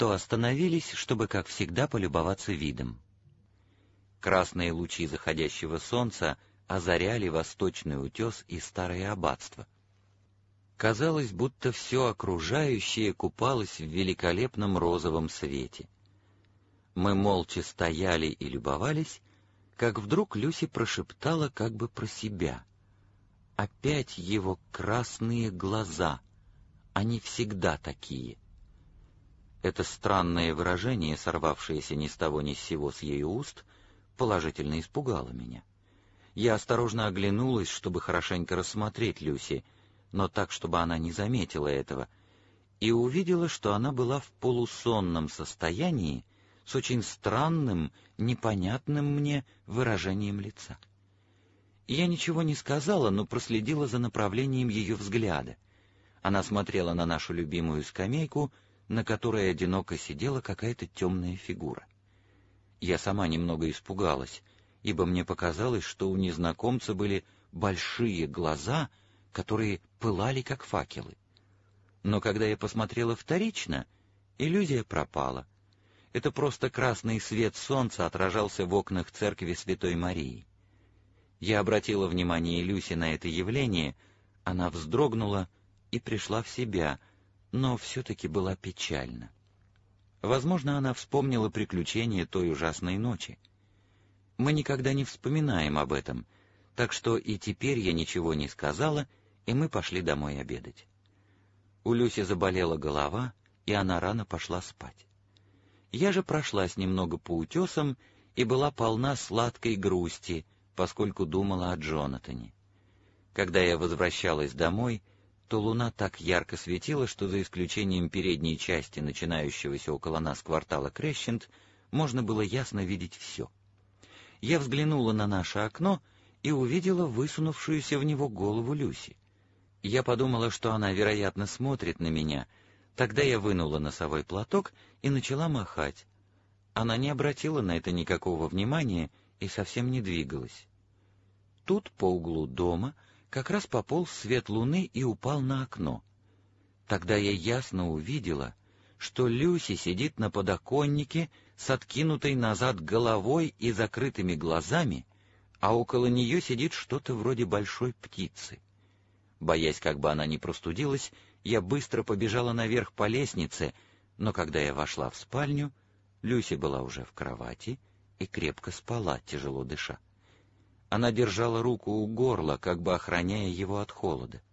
то остановились, чтобы, как всегда, полюбоваться видом. Красные лучи заходящего солнца озаряли восточный утес и старое аббатство. Казалось, будто все окружающее купалось в великолепном розовом свете. Мы молча стояли и любовались, как вдруг Люси прошептала как бы про себя. «Опять его красные глаза! Они всегда такие!» Это странное выражение, сорвавшееся ни с того ни с сего с ее уст, положительно испугало меня. Я осторожно оглянулась, чтобы хорошенько рассмотреть Люси, но так, чтобы она не заметила этого, и увидела, что она была в полусонном состоянии с очень странным, непонятным мне выражением лица. Я ничего не сказала, но проследила за направлением ее взгляда. Она смотрела на нашу любимую скамейку, на которой одиноко сидела какая-то темная фигура. Я сама немного испугалась, ибо мне показалось, что у незнакомца были большие глаза, которые пылали, как факелы. Но когда я посмотрела вторично, иллюзия пропала. Это просто красный свет солнца отражался в окнах церкви Святой Марии. Я обратила внимание Люси на это явление, она вздрогнула и пришла в себя, но все-таки была печальна. Возможно, она вспомнила приключения той ужасной ночи. Мы никогда не вспоминаем об этом, так что и теперь я ничего не сказала, и мы пошли домой обедать. У Люси заболела голова, и она рано пошла спать. Я же прошлась немного по утесам и была полна сладкой грусти, поскольку думала о Джонатане. Когда я возвращалась домой, то луна так ярко светила, что за исключением передней части начинающегося около нас квартала Крещент можно было ясно видеть все. Я взглянула на наше окно и увидела высунувшуюся в него голову Люси. Я подумала, что она, вероятно, смотрит на меня. Тогда я вынула носовой платок и начала махать. Она не обратила на это никакого внимания и совсем не двигалась. Тут по углу дома как раз пополз свет луны и упал на окно. Тогда я ясно увидела, что Люси сидит на подоконнике с откинутой назад головой и закрытыми глазами, а около нее сидит что-то вроде большой птицы. Боясь, как бы она не простудилась, я быстро побежала наверх по лестнице, но когда я вошла в спальню, Люси была уже в кровати и крепко спала, тяжело дыша. Она держала руку у горла, как бы охраняя его от холода.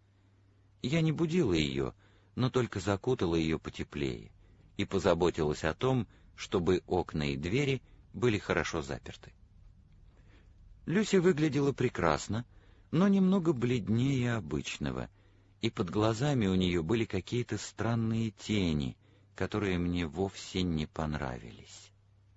Я не будила ее, но только закутала ее потеплее и позаботилась о том, чтобы окна и двери были хорошо заперты. Люси выглядела прекрасно, но немного бледнее обычного, и под глазами у нее были какие-то странные тени, которые мне вовсе не понравились.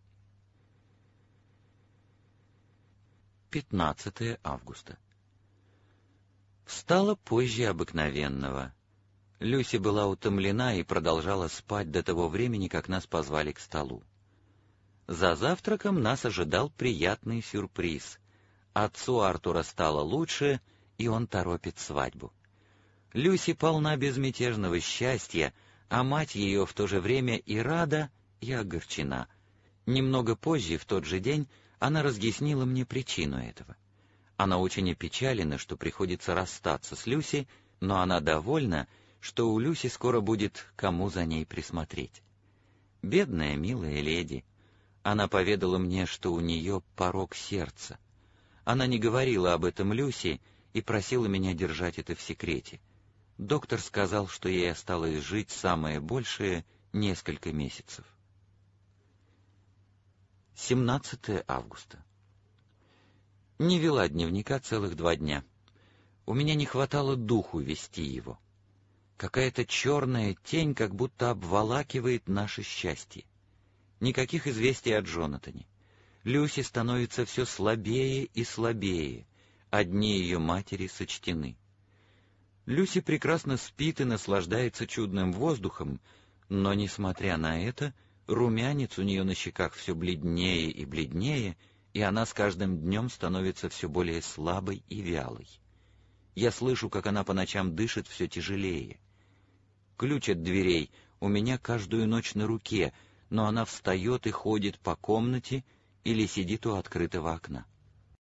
15 августа. Встала позже обыкновенного. Люси была утомлена и продолжала спать до того времени, как нас позвали к столу. За завтраком нас ожидал приятный сюрприз. Отцу Артура стало лучше, и он торопит свадьбу. Люси полна безмятежного счастья, а мать ее в то же время и рада, и огорчена. Немного позже, в тот же день, она разъяснила мне причину этого. Она очень опечалена, что приходится расстаться с Люси, но она довольна, что у Люси скоро будет кому за ней присмотреть. Бедная, милая леди. Она поведала мне, что у нее порок сердца. Она не говорила об этом Люси и просила меня держать это в секрете. Доктор сказал, что ей осталось жить самое большее несколько месяцев. 17 августа. Не вела дневника целых 2 дня. У меня не хватало духу вести его. Какая-то черная тень как будто обволакивает наше счастье. Никаких известий о Джонатане. Люси становится все слабее и слабее. Одни ее матери сочтены. Люси прекрасно спит и наслаждается чудным воздухом, но, несмотря на это, румянец у нее на щеках все бледнее и бледнее, и она с каждым днем становится все более слабой и вялой. Я слышу, как она по ночам дышит все тяжелее. Ключ от дверей у меня каждую ночь на руке, но она встает и ходит по комнате или сидит у открытого окна.